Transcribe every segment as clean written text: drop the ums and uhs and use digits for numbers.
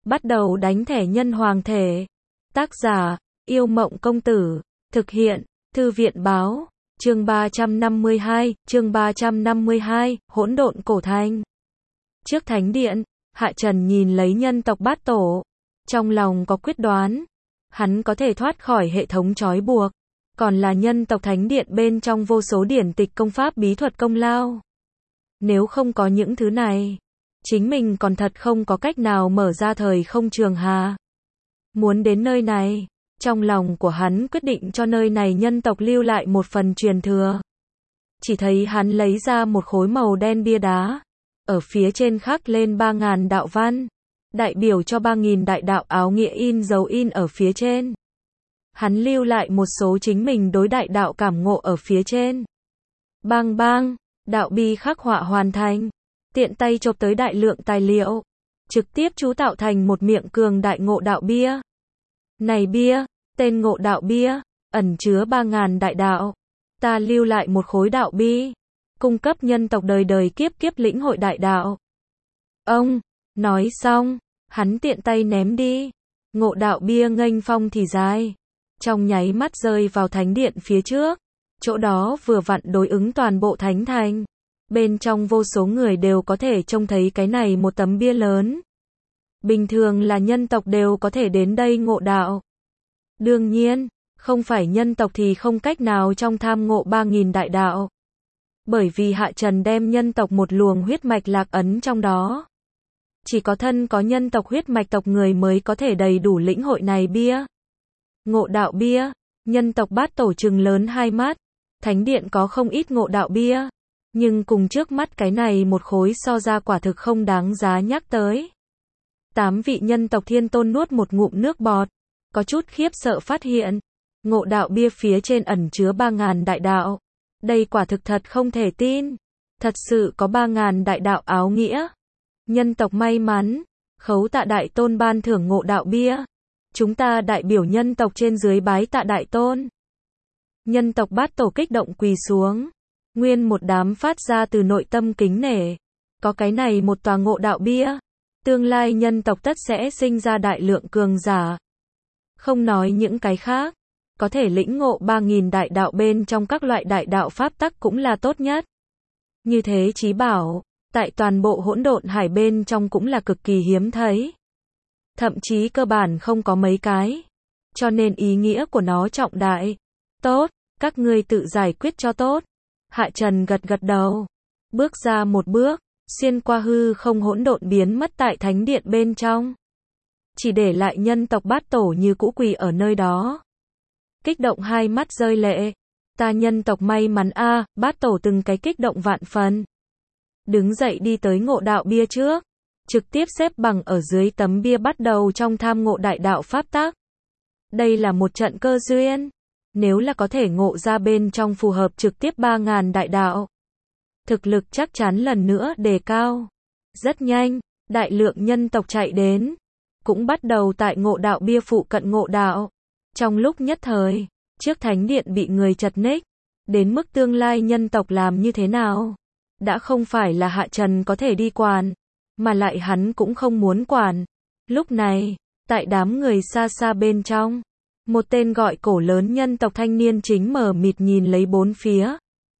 Bắt đầu đánh thẻ nhân hoàng thể. Tác giả, Yêu Mộng Công Tử. Thực hiện, Thư viện Báo. Chương 352, Hỗn độn cổ thành. Trước thánh điện, Hạ Trần nhìn lấy nhân tộc Bát Tổ. Trong lòng có quyết đoán. Hắn có thể thoát khỏi hệ thống trói buộc. Còn là nhân tộc thánh điện bên trong vô số điển tịch công pháp bí thuật công lao. Nếu không có những thứ này, chính mình còn thật không có cách nào mở ra thời không trường hà. Muốn đến nơi này, trong lòng của hắn quyết định cho nơi này nhân tộc lưu lại một phần truyền thừa. Chỉ thấy hắn lấy ra một khối màu đen bia đá. Ở phía trên khắc lên 3.000 đạo văn. Đại biểu cho 3.000 đại đạo áo nghĩa in dấu in ở phía trên. Hắn lưu lại một số chính mình đối đại đạo cảm ngộ ở phía trên. Bang bang, đạo bi khắc họa hoàn thành. Tiện tay chộp tới đại lượng tài liệu. Trực tiếp chú tạo thành một miệng cường đại ngộ đạo bia. Này bia, tên ngộ đạo bia, ẩn chứa 3.000 đại đạo. Ta lưu lại một khối đạo bi. Cung cấp nhân tộc đời đời kiếp kiếp lĩnh hội đại đạo. Ông, nói xong, hắn tiện tay ném đi. Ngộ đạo bia nghênh phong thì dài. Trong nháy mắt rơi vào thánh điện phía trước. Chỗ đó vừa vặn đối ứng toàn bộ thánh thành. Bên trong vô số người đều có thể trông thấy cái này một tấm bia lớn. Bình thường là nhân tộc đều có thể đến đây ngộ đạo. Đương nhiên, không phải nhân tộc thì không cách nào trong tham ngộ 3.000 đại đạo. Bởi vì Hạ Trần đem nhân tộc một luồng huyết mạch lạc ấn trong đó. Chỉ có thân có nhân tộc huyết mạch tộc người mới có thể đầy đủ lĩnh hội này bia. Ngộ đạo bia, nhân tộc Bát Tổ trừng lớn hai mắt. Thánh điện có không ít ngộ đạo bia. Nhưng cùng trước mắt cái này một khối so ra quả thực không đáng giá nhắc tới. 8 vị nhân tộc Thiên Tôn nuốt một ngụm nước bọt. Có chút khiếp sợ phát hiện. Ngộ đạo bia phía trên ẩn chứa 3.000 đại đạo. Đây quả thực thật không thể tin. Thật sự có 3.000 đại đạo áo nghĩa. Nhân tộc may mắn. Khấu tạ Đại Tôn ban thưởng ngộ đạo bia. Chúng ta đại biểu nhân tộc trên dưới bái tạ Đại Tôn. Nhân tộc Bát Tổ kích động quỳ xuống. Nguyên một đám phát ra từ nội tâm kính nể. Có cái này một tòa ngộ đạo bia. Tương lai nhân tộc tất sẽ sinh ra đại lượng cường giả. Không nói những cái khác. Có thể lĩnh ngộ 3.000 đại đạo bên trong các loại đại đạo pháp tắc cũng là tốt nhất. Như thế chí bảo, tại toàn bộ hỗn độn hải bên trong cũng là cực kỳ hiếm thấy. Thậm chí cơ bản không có mấy cái. Cho nên ý nghĩa của nó trọng đại. Tốt, các ngươi tự giải quyết cho tốt. Hạ Trần gật gật đầu. Bước ra một bước, xuyên qua hư không hỗn độn biến mất tại thánh điện bên trong. Chỉ để lại nhân tộc Bát Tổ như cũ quỳ ở nơi đó. Kích động hai mắt rơi lệ. Ta nhân tộc may mắn a, Bát Tổ từng cái kích động vạn phần. Đứng dậy đi tới ngộ đạo bia trước. Trực tiếp xếp bằng ở dưới tấm bia bắt đầu trong tham ngộ đại đạo pháp tắc. Đây là một trận cơ duyên. Nếu là có thể ngộ ra bên trong phù hợp trực tiếp 3.000 đại đạo. Thực lực chắc chắn lần nữa đề cao. Rất nhanh, đại lượng nhân tộc chạy đến. Cũng bắt đầu tại ngộ đạo bia phụ cận ngộ đạo. Trong lúc nhất thời, trước thánh điện bị người chật ních. Đến mức tương lai nhân tộc làm như thế nào? Đã không phải là Hạ Trần có thể đi quản. Mà lại hắn cũng không muốn quản. Lúc này, tại đám người xa xa bên trong. Một tên gọi cổ lớn nhân tộc thanh niên chính mờ mịt nhìn lấy bốn phía.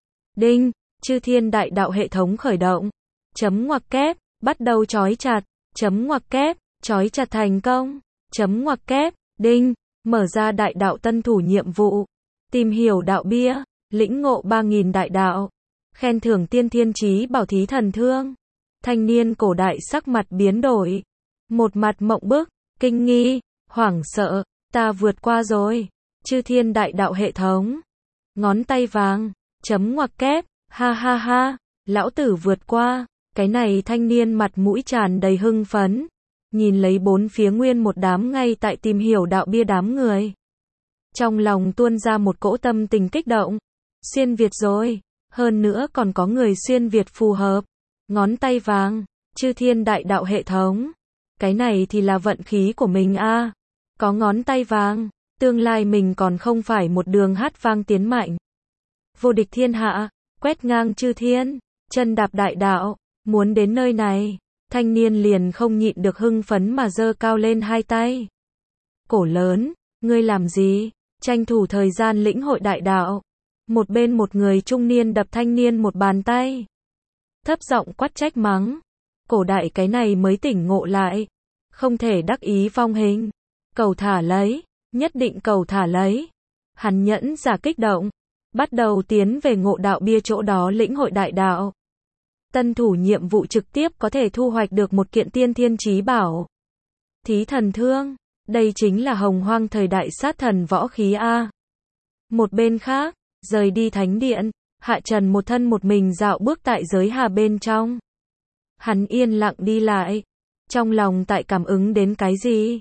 Đinh, chư thiên đại đạo hệ thống khởi động. Chấm ngoặc kép, bắt đầu trói chặt. Chấm ngoặc kép, trói chặt thành công. Chấm ngoặc kép, đinh, mở ra đại đạo tân thủ nhiệm vụ. Tìm hiểu đạo bia, lĩnh ngộ 3.000 đại đạo. Khen thưởng tiên thiên chí bảo thí thần thương. Thanh niên cổ đại sắc mặt biến đổi. Một mặt mộng bức, kinh nghi, hoảng sợ. Ta vượt qua rồi. Chư thiên đại đạo hệ thống. Ngón tay vàng. Chấm ngoặc kép. Ha ha ha. Lão tử vượt qua. Cái này thanh niên mặt mũi tràn đầy hưng phấn. Nhìn lấy bốn phía nguyên một đám ngay tại tìm hiểu đạo bia đám người. Trong lòng tuôn ra một cỗ tâm tình kích động. Xuyên Việt rồi. Hơn nữa còn có người xuyên Việt phù hợp. Ngón tay vàng. Chư thiên đại đạo hệ thống. Cái này thì là vận khí của mình a. Có ngón tay vàng, tương lai mình còn không phải một đường hát vang tiến mạnh. Vô địch thiên hạ, quét ngang chư thiên, chân đạp đại đạo, muốn đến nơi này, Thanh niên liền không nhịn được hưng phấn mà giơ cao lên hai tay. Cổ lớn, ngươi làm gì? Tranh thủ thời gian lĩnh hội đại đạo. Một bên một người trung niên đập thanh niên một bàn tay. Thấp giọng quát trách mắng. Cổ đại cái này mới tỉnh ngộ lại. Không thể đắc ý vong hình. Cầu thả lấy, nhất định cầu thả lấy. Hắn nhẫn giả kích động. Bắt đầu tiến về ngộ đạo bia chỗ đó lĩnh hội đại đạo. Tân thủ nhiệm vụ trực tiếp có thể thu hoạch được một kiện tiên thiên chí bảo. Thí thần thương, đây chính là hồng hoang thời đại sát thần võ khí A. Một bên khác, rời đi thánh điện, Hạ Trần một thân một mình dạo bước tại giới hà bên trong. Hắn yên lặng đi lại, trong lòng tại cảm ứng đến cái gì?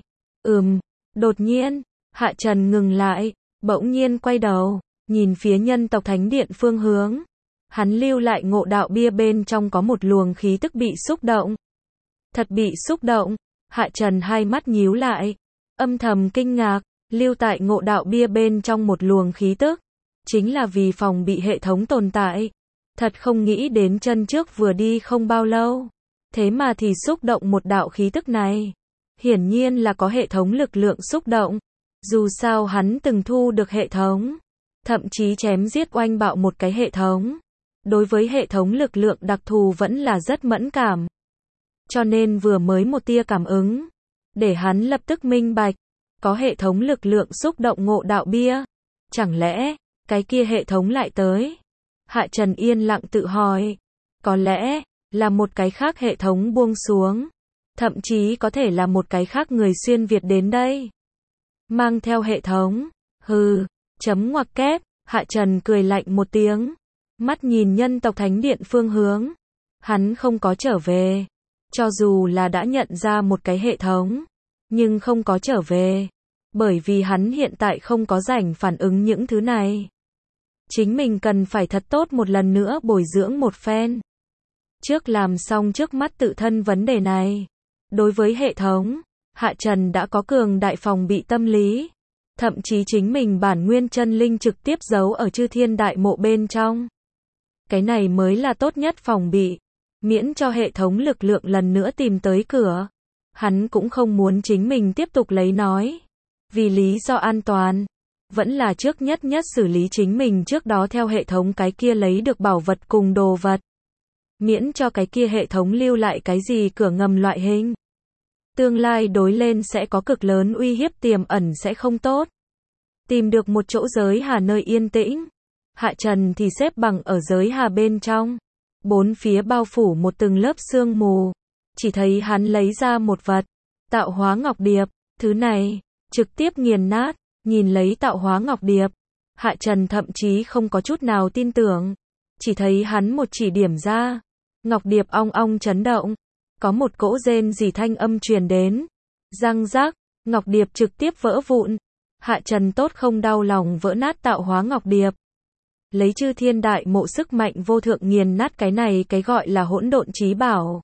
Đột nhiên, Hạ Trần ngừng lại, bỗng nhiên quay đầu, nhìn phía nhân tộc thánh điện phương hướng. Hắn lưu lại ngộ đạo bia bên trong có một luồng khí tức bị xúc động. Thật bị xúc động, Hạ Trần hai mắt nhíu lại, âm thầm kinh ngạc, lưu tại ngộ đạo bia bên trong một luồng khí tức, chính là vì phòng bị hệ thống tồn tại. Thật không nghĩ đến chân trước vừa đi không bao lâu, thế mà thì xúc động một đạo khí tức này. Hiển nhiên là có hệ thống lực lượng xúc động, dù sao hắn từng thu được hệ thống, thậm chí chém giết oanh bạo một cái hệ thống. Đối với hệ thống lực lượng đặc thù vẫn là rất mẫn cảm. Cho nên vừa mới một tia cảm ứng, để hắn lập tức minh bạch, có hệ thống lực lượng xúc động ngộ đạo bia. Chẳng lẽ, cái kia hệ thống lại tới? Hạ Trần yên lặng tự hỏi, có lẽ, là một cái khác hệ thống buông xuống. Thậm chí có thể là một cái khác người xuyên Việt đến đây. Mang theo hệ thống, chấm ngoặc kép, Hạ Trần cười lạnh một tiếng. Mắt nhìn nhân tộc thánh điện phương hướng. Hắn không có trở về. Cho dù là đã nhận ra một cái hệ thống, nhưng không có trở về. Bởi vì hắn hiện tại không có rảnh phản ứng những thứ này. Chính mình cần phải thật tốt một lần nữa bồi dưỡng một phen. Trước làm xong trước mắt tự thân vấn đề này. Đối với hệ thống, Hạ Trần đã có cường đại phòng bị tâm lý. Thậm chí chính mình bản nguyên chân linh trực tiếp giấu ở chư thiên đại mộ bên trong. Cái này mới là tốt nhất phòng bị. Miễn cho hệ thống lực lượng lần nữa tìm tới cửa. Hắn cũng không muốn chính mình tiếp tục lấy nói. Vì lý do an toàn, vẫn là trước nhất xử lý chính mình trước đó theo hệ thống cái kia lấy được bảo vật cùng đồ vật. Miễn cho cái kia hệ thống lưu lại cái gì cửa ngầm loại hình. Tương lai đối lên sẽ có cực lớn uy hiếp tiềm ẩn sẽ không tốt. Tìm được một chỗ giới hà nơi yên tĩnh. Hạ Trần thì xếp bằng ở giới hà bên trong. Bốn phía bao phủ một từng lớp sương mù. Chỉ thấy hắn lấy ra một vật. Tạo hóa ngọc điệp. Thứ này, trực tiếp nghiền nát. Nhìn lấy tạo hóa ngọc điệp. Hạ Trần thậm chí không có chút nào tin tưởng. Chỉ thấy hắn một chỉ điểm ra. Ngọc điệp ong ong chấn động. Có một cỗ rên rỉ thanh âm truyền đến. Răng rác, ngọc điệp trực tiếp vỡ vụn. Hạ Trần tốt không đau lòng vỡ nát tạo hóa ngọc điệp. Lấy chư thiên đại mộ sức mạnh vô thượng nghiền nát cái này cái gọi là hỗn độn chí bảo.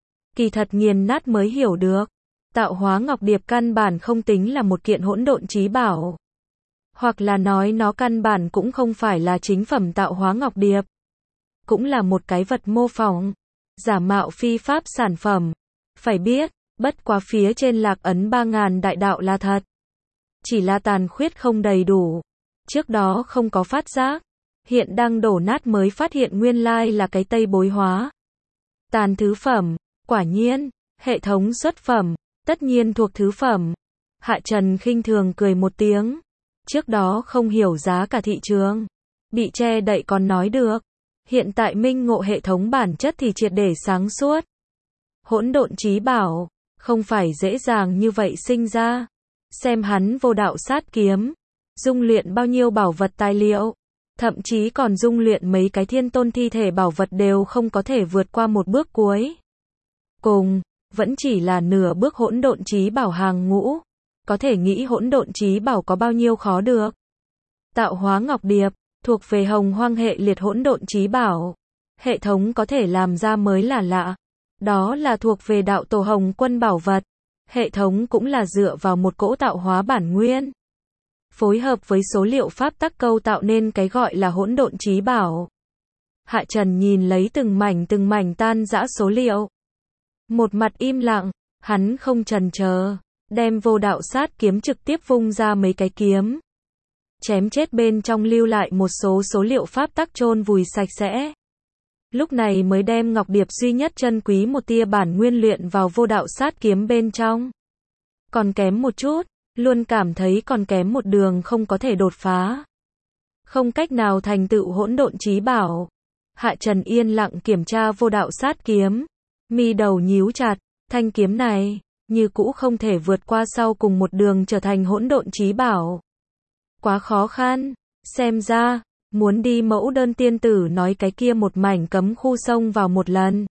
Kỳ thật nghiền nát mới hiểu được. Tạo hóa ngọc điệp căn bản không tính là một kiện hỗn độn chí bảo. Hoặc là nói nó căn bản cũng không phải là chính phẩm tạo hóa ngọc điệp. Cũng là một cái vật mô phỏng. Giả mạo phi pháp sản phẩm. Phải biết, bất quá phía trên lạc ấn 3000 đại đạo là thật. Chỉ là tàn khuyết không đầy đủ. Trước đó không có phát giác. Hiện đang đổ nát mới phát hiện nguyên lai là cái tây bối hóa. Tàn thứ phẩm, quả nhiên, hệ thống xuất phẩm, tất nhiên thuộc thứ phẩm. Hạ Trần khinh thường cười một tiếng. Trước đó không hiểu giá cả thị trường. Bị che đậy còn nói được. Hiện tại minh ngộ hệ thống bản chất thì triệt để sáng suốt. Hỗn độn chí bảo, không phải dễ dàng như vậy sinh ra. Xem hắn vô đạo sát kiếm. Dung luyện bao nhiêu bảo vật tài liệu. Thậm chí còn dung luyện mấy cái thiên tôn thi thể bảo vật đều không có thể vượt qua một bước cuối. Cùng, vẫn chỉ là nửa bước hỗn độn chí bảo hàng ngũ. Có thể nghĩ hỗn độn chí bảo có bao nhiêu khó được. Tạo hóa ngọc điệp, thuộc về hồng hoang hệ liệt hỗn độn chí bảo. Hệ thống có thể làm ra mới là lạ. Đó là thuộc về đạo tổ hồng quân bảo vật. Hệ thống cũng là dựa vào một cỗ tạo hóa bản nguyên. Phối hợp với số liệu pháp tắc câu tạo nên cái gọi là hỗn độn chí bảo. Hạ Trần nhìn lấy từng mảnh tan rã số liệu. Một mặt im lặng, hắn không chần chờ, đem vô đạo sát kiếm trực tiếp vung ra mấy cái kiếm. Chém chết bên trong lưu lại một số liệu pháp tắc chôn vùi sạch sẽ. Lúc này mới đem ngọc điệp duy nhất chân quý một tia bản nguyên luyện vào vô đạo sát kiếm bên trong. Còn kém một chút, luôn cảm thấy còn kém một đường không có thể đột phá. Không cách nào thành tựu hỗn độn chí bảo. Hạ Trần yên lặng kiểm tra vô đạo sát kiếm, mi đầu nhíu chặt, thanh kiếm này, như cũ không thể vượt qua sau cùng một đường trở thành hỗn độn chí bảo. Quá khó khăn, xem ra, muốn đi mẫu đơn tiên tử nói cái kia một mảnh cấm khu xông vào một lần.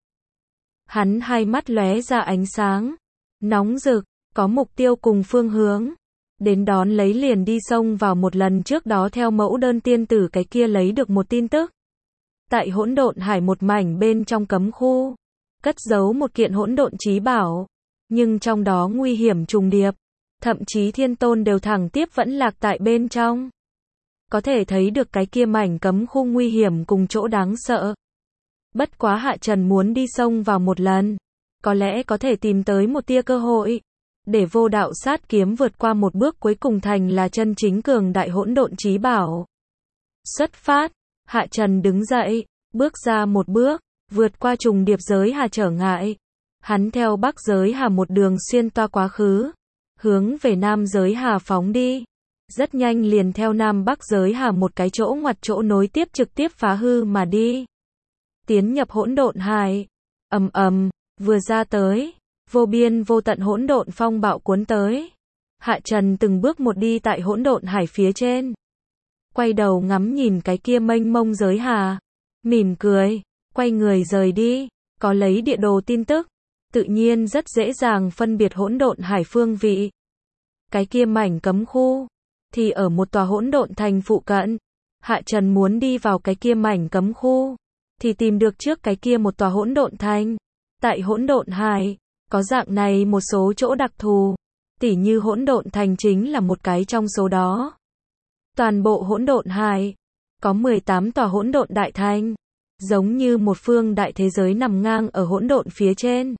Hắn hai mắt lóe ra ánh sáng, nóng rực, có mục tiêu cùng phương hướng. Đến đón lấy liền đi xông vào một lần trước đó theo mẫu đơn tiên tử cái kia lấy được một tin tức. Tại hỗn độn hải một mảnh bên trong cấm khu, cất giấu một kiện hỗn độn chí bảo, nhưng trong đó nguy hiểm trùng điệp, thậm chí thiên tôn đều thẳng tiếp vẫn lạc tại bên trong. Có thể thấy được cái kia mảnh cấm khu nguy hiểm cùng chỗ đáng sợ. Bất quá Hạ Trần muốn đi xông vào một lần, có lẽ có thể tìm tới một tia cơ hội, để vô đạo sát kiếm vượt qua một bước cuối cùng thành là chân chính cường đại hỗn độn chí bảo. Xuất phát, Hạ Trần đứng dậy, bước ra một bước, vượt qua trùng điệp giới hà trở ngại. Hắn theo bắc giới hà một đường xuyên toa quá khứ, hướng về nam giới hà phóng đi. Rất nhanh liền theo nam bắc giới hà một cái chỗ ngoặt chỗ nối tiếp trực tiếp phá hư mà đi. Tiến nhập hỗn độn hải, ầm ầm, vừa ra tới, vô biên vô tận hỗn độn phong bạo cuốn tới. Hạ Trần từng bước một đi tại hỗn độn hải phía trên. Quay đầu ngắm nhìn cái kia mênh mông giới hà, mỉm cười, quay người rời đi, có lấy địa đồ tin tức, tự nhiên rất dễ dàng phân biệt hỗn độn hải phương vị. Cái kia mảnh cấm khu thì ở một tòa hỗn độn thành phụ cận. Hạ Trần muốn đi vào cái kia mảnh cấm khu thì tìm được trước cái kia một tòa hỗn độn thành. Tại hỗn độn hải có dạng này một số chỗ đặc thù, tỉ như hỗn độn thành chính là một cái trong số đó. Toàn bộ hỗn độn hải có 18 tòa hỗn độn đại thành, giống như một phương đại thế giới nằm ngang ở hỗn độn phía trên,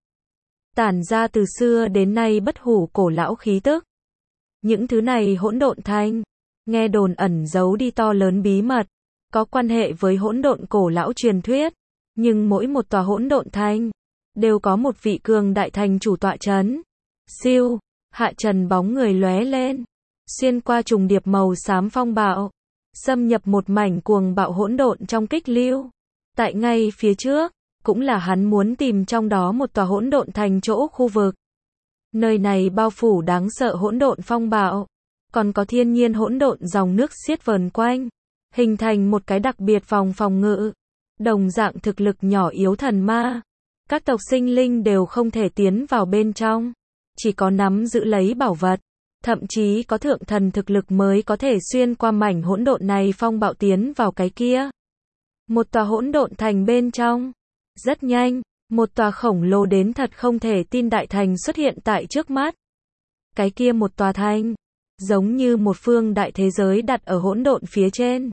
tản ra từ xưa đến nay bất hủ cổ lão khí tức. Những thứ này hỗn độn thành, nghe đồn ẩn giấu đi to lớn bí mật, có quan hệ với hỗn độn cổ lão truyền thuyết, nhưng mỗi một tòa hỗn độn thành đều có một vị cường đại thành chủ tọa chấn. Siêu, Hạ Trần bóng người lóe lên, xuyên qua trùng điệp màu xám phong bạo, xâm nhập một mảnh cuồng bạo hỗn độn trong kích lưu. Tại ngay phía trước, cũng là hắn muốn tìm trong đó một tòa hỗn độn thành chỗ khu vực. Nơi này bao phủ đáng sợ hỗn độn phong bạo, còn có thiên nhiên hỗn độn dòng nước xiết vờn quanh, hình thành một cái đặc biệt vòng phòng ngự. Đồng dạng thực lực nhỏ yếu thần ma, các tộc sinh linh đều không thể tiến vào bên trong, chỉ có nắm giữ lấy bảo vật, thậm chí có thượng thần thực lực mới có thể xuyên qua mảnh hỗn độn này phong bạo tiến vào cái kia. Một tòa hỗn độn thành bên trong. Rất nhanh, một tòa khổng lồ đến thật không thể tin đại thành xuất hiện tại trước mắt. Cái kia một tòa thành, giống như một phương đại thế giới đặt ở hỗn độn phía trên.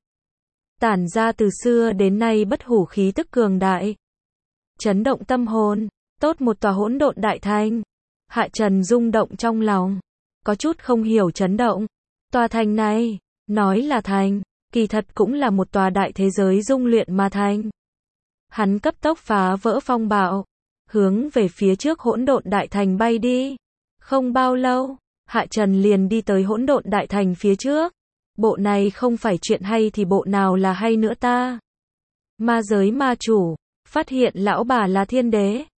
Tản ra từ xưa đến nay bất hủ khí tức cường đại. Chấn động tâm hồn, tốt một tòa hỗn độn đại thành. Hạ Trần rung động trong lòng, có chút không hiểu chấn động. Tòa thành này, nói là thành, kỳ thật cũng là một tòa đại thế giới dung luyện mà thành. Hắn cấp tốc phá vỡ phong bạo, hướng về phía trước hỗn độn đại thành bay đi. Không bao lâu, Hạ Trần liền đi tới hỗn độn đại thành phía trước. Bộ này không phải chuyện hay thì bộ nào là hay nữa ta? Ma giới ma chủ, phát hiện lão bà là thiên đế.